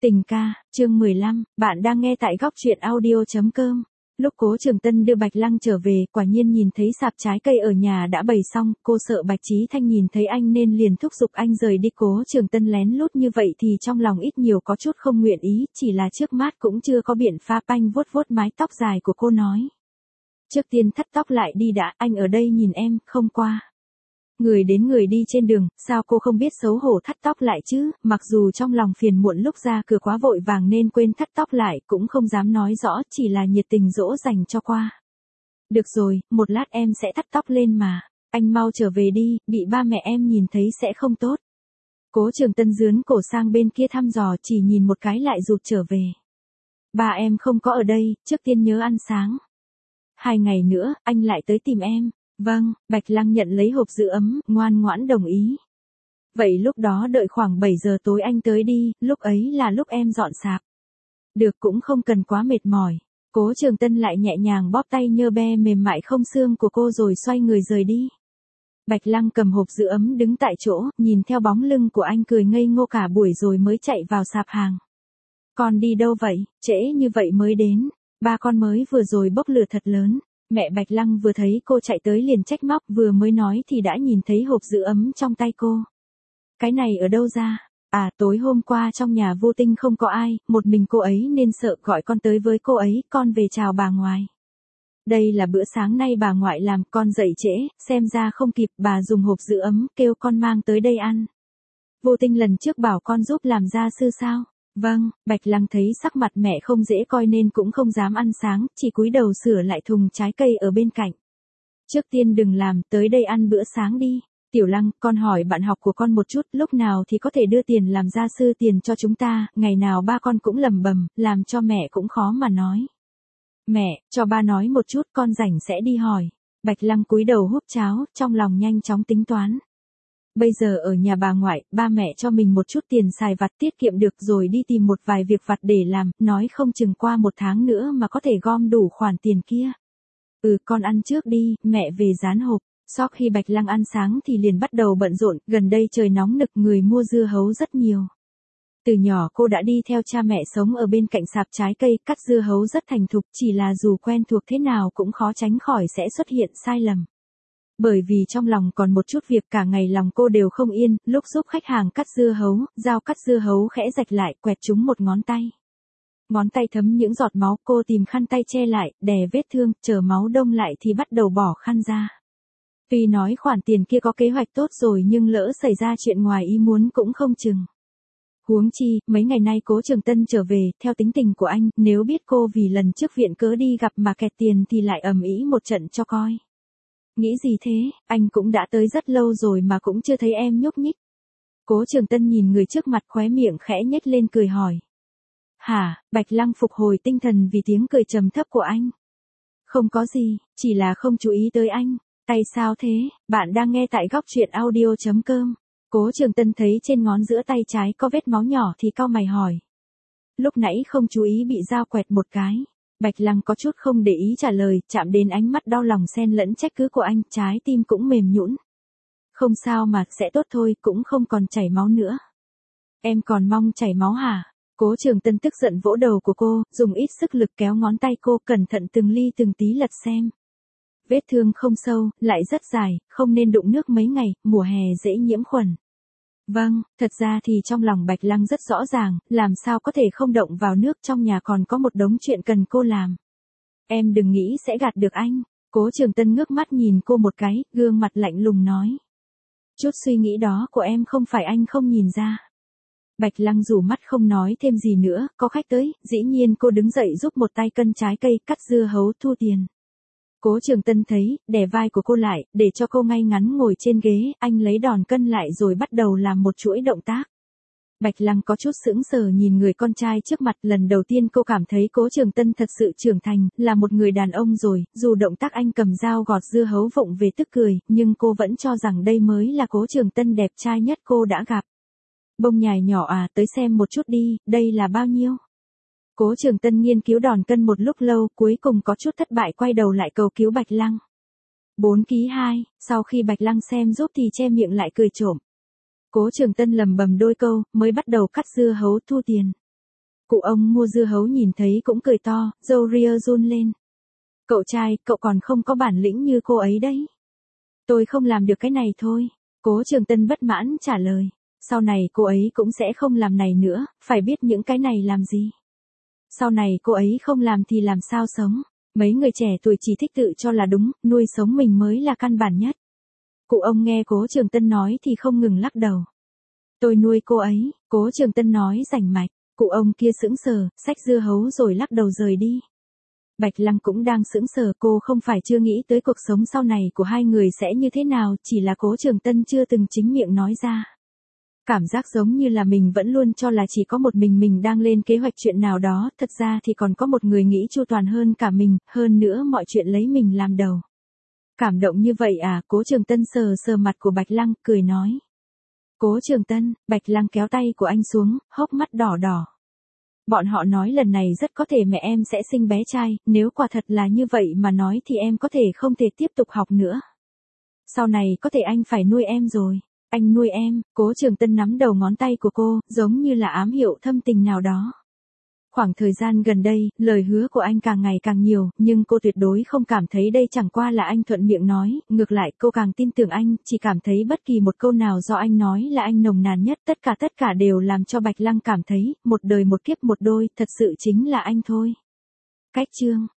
Tình ca, chương 15, bạn đang nghe tại góc truyện audio.com. Lúc Cố Trường Tân đưa Bạch Lăng trở về, quả nhiên nhìn thấy sạp trái cây ở nhà đã bày xong, cô sợ Bạch Chí Thanh nhìn thấy anh nên liền thúc giục anh rời đi. Cố Trường Tân lén lút như vậy thì trong lòng ít nhiều có chút không nguyện ý, chỉ là trước mắt cũng chưa có biện pháp. Anh vuốt vuốt mái tóc dài của cô nói. Trước tiên thắt tóc lại đi đã, anh ở đây nhìn em, không qua. Người đến người đi trên đường, sao cô không biết xấu hổ thắt tóc lại chứ, mặc dù trong lòng phiền muộn lúc ra cửa quá vội vàng nên quên thắt tóc lại, cũng không dám nói rõ, chỉ là nhiệt tình dỗ dành cho qua. Được rồi, một lát em sẽ thắt tóc lên mà, anh mau trở về đi, bị ba mẹ em nhìn thấy sẽ không tốt. Cố Trường Tân dướn cổ sang bên kia thăm dò, chỉ nhìn một cái lại rụt trở về. Ba em không có ở đây, trước tiên nhớ ăn sáng. 2 ngày nữa, anh lại tới tìm em. Vâng, Bạch Lăng nhận lấy hộp giữ ấm, ngoan ngoãn đồng ý. Vậy lúc đó đợi khoảng 7 giờ tối anh tới đi, lúc ấy là lúc em dọn sạp. Được, cũng không cần quá mệt mỏi. Cố Trường Tân lại nhẹ nhàng bóp tay nhơ be mềm mại không xương của cô rồi xoay người rời đi. Bạch Lăng cầm hộp giữ ấm đứng tại chỗ, nhìn theo bóng lưng của anh cười ngây ngô cả buổi rồi mới chạy vào sạp hàng. Con đi đâu vậy, trễ như vậy mới đến, ba con mới vừa rồi bốc lửa thật lớn. Mẹ Bạch Lăng vừa thấy cô chạy tới liền trách móc, vừa mới nói thì đã nhìn thấy hộp giữ ấm trong tay cô. Cái này ở đâu ra? À, tối hôm qua trong nhà Vô Tinh không có ai, một mình cô ấy nên sợ gọi con tới với cô ấy, con về chào bà ngoại. Đây là bữa sáng nay bà ngoại làm, con dậy trễ, xem ra không kịp, bà dùng hộp giữ ấm, kêu con mang tới đây ăn. Vô Tinh lần trước bảo con giúp làm gia sư sao? Vâng, Bạch Lăng thấy sắc mặt mẹ không dễ coi nên cũng không dám ăn sáng, chỉ cúi đầu sửa lại thùng trái cây ở bên cạnh. Trước tiên đừng làm, tới đây ăn bữa sáng đi. Tiểu Lăng, con hỏi bạn học của con một chút, lúc nào thì có thể đưa tiền làm gia sư tiền cho chúng ta, ngày nào ba con cũng lầm bầm, làm cho mẹ cũng khó mà nói. Mẹ, cho ba nói một chút, con rảnh sẽ đi hỏi. Bạch Lăng cúi đầu húp cháo, trong lòng nhanh chóng tính toán. Bây giờ ở nhà bà ngoại, ba mẹ cho mình một chút tiền xài vặt tiết kiệm được rồi đi tìm một vài việc vặt để làm, nói không chừng qua 1 tháng nữa mà có thể gom đủ khoản tiền kia. Con ăn trước đi, mẹ về dán hộp. Sau khi Bạch Lăng ăn sáng thì liền bắt đầu bận rộn, gần đây trời nóng nực người mua dưa hấu rất nhiều. Từ nhỏ cô đã đi theo cha mẹ sống ở bên cạnh sạp trái cây, cắt dưa hấu rất thành thục, chỉ là dù quen thuộc thế nào cũng khó tránh khỏi sẽ xuất hiện sai lầm. Bởi vì trong lòng còn một chút việc cả ngày lòng cô đều không yên, lúc giúp khách hàng cắt dưa hấu, dao cắt dưa hấu khẽ rạch lại, quẹt trúng một ngón tay. Ngón tay thấm những giọt máu, cô tìm khăn tay che lại, đè vết thương, chờ máu đông lại thì bắt đầu bỏ khăn ra. Tuy nói khoản tiền kia có kế hoạch tốt rồi nhưng lỡ xảy ra chuyện ngoài ý muốn cũng không chừng. Huống chi, mấy ngày nay Cố Trường Tân trở về, theo tính tình của anh, nếu biết cô vì lần trước viện cớ đi gặp mà kẹt tiền thì lại ầm ĩ một trận cho coi. Nghĩ gì thế, anh cũng đã tới rất lâu rồi mà cũng chưa thấy em nhúc nhích. Cố Trường Tân nhìn người trước mặt khóe miệng khẽ nhếch lên cười hỏi. Hả, Bạch Lăng phục hồi tinh thần vì tiếng cười trầm thấp của anh. Không có gì, chỉ là không chú ý tới anh. Tay sao thế, bạn đang nghe tại góc truyện audio.com. Cố Trường Tân thấy trên ngón giữa tay trái có vết máu nhỏ thì cau mày hỏi. Lúc nãy không chú ý bị dao quẹt một cái. Bạch Lăng có chút không để ý trả lời, chạm đến ánh mắt đau lòng xen lẫn trách cứ của anh, trái tim cũng mềm nhũn. Không sao mà, sẽ tốt thôi, cũng không còn chảy máu nữa. Em còn mong chảy máu hả? Cố Trường Tân tức giận vỗ đầu của cô, dùng ít sức lực kéo ngón tay cô, cẩn thận từng ly từng tí lật xem. Vết thương không sâu, lại rất dài, không nên đụng nước mấy ngày, mùa hè dễ nhiễm khuẩn. Vâng, thật ra thì trong lòng Bạch Lăng rất rõ ràng, làm sao có thể không động vào nước, trong nhà còn có một đống chuyện cần cô làm. Em đừng nghĩ sẽ gạt được anh. Cố Trường Tân ngước mắt nhìn cô một cái, gương mặt lạnh lùng nói. Chút suy nghĩ đó của em không phải anh không nhìn ra. Bạch Lăng rủ mắt không nói thêm gì nữa, có khách tới, dĩ nhiên cô đứng dậy giúp một tay cân trái cây, cắt dưa hấu, thu tiền. Cố Trường Tân thấy, đè vai của cô lại, để cho cô ngay ngắn ngồi trên ghế, anh lấy đòn cân lại rồi bắt đầu làm một chuỗi động tác. Bạch Lăng có chút sững sờ nhìn người con trai trước mặt, lần đầu tiên cô cảm thấy Cố Trường Tân thật sự trưởng thành, là một người đàn ông rồi, dù động tác anh cầm dao gọt dưa hấu vụng về tức cười, nhưng cô vẫn cho rằng đây mới là Cố Trường Tân đẹp trai nhất cô đã gặp. Bông nhài nhỏ à, tới xem một chút đi, đây là bao nhiêu? Cố Trường Tân nghiên cứu đòn cân một lúc lâu, cuối cùng có chút thất bại quay đầu lại cầu cứu Bạch Lăng. 4 ký 2, sau khi Bạch Lăng xem giúp thì che miệng lại cười trộm. Cố Trường Tân lầm bầm đôi câu, mới bắt đầu cắt dưa hấu thu tiền. Cụ ông mua dưa hấu nhìn thấy cũng cười to, râu ria run lên. Cậu trai, cậu còn không có bản lĩnh như cô ấy đấy. Tôi không làm được cái này thôi. Cố Trường Tân bất mãn trả lời. Sau này cô ấy cũng sẽ không làm này nữa, phải biết những cái này làm gì. Sau này cô ấy không làm thì làm sao sống. Mấy người trẻ tuổi chỉ thích tự cho là đúng, nuôi sống mình mới là căn bản nhất. Cụ ông nghe Cố Trường Tân nói thì không ngừng lắc đầu. Tôi nuôi cô ấy, Cố Trường Tân nói rành mạch. Cụ ông kia sững sờ, xách dưa hấu rồi lắc đầu rời đi. Bạch Lăng cũng đang sững sờ, cô không phải chưa nghĩ tới cuộc sống sau này của hai người sẽ như thế nào, chỉ là Cố Trường Tân chưa từng chính miệng nói ra. Cảm giác giống như là mình vẫn luôn cho là chỉ có một mình đang lên kế hoạch chuyện nào đó, thật ra thì còn có một người nghĩ chu toàn hơn cả mình, hơn nữa mọi chuyện lấy mình làm đầu. Cảm động như vậy à? Cố Trường Tân sờ sờ mặt của Bạch Lăng, cười nói. Cố Trường Tân, Bạch Lăng kéo tay của anh xuống, hốc mắt đỏ đỏ. Bọn họ nói lần này rất có thể mẹ em sẽ sinh bé trai, nếu quả thật là như vậy mà nói thì em có thể không thể tiếp tục học nữa. Sau này có thể anh phải nuôi em rồi. Anh nuôi em, Cố Trường Tân nắm đầu ngón tay của cô, giống như là ám hiệu thâm tình nào đó. Khoảng thời gian gần đây, lời hứa của anh càng ngày càng nhiều, nhưng cô tuyệt đối không cảm thấy đây chẳng qua là anh thuận miệng nói, ngược lại cô càng tin tưởng anh, chỉ cảm thấy bất kỳ một câu nào do anh nói là anh nồng nàn nhất, tất cả đều làm cho Bạch Lăng cảm thấy, một đời một kiếp một đôi, thật sự chính là anh thôi. Cách chương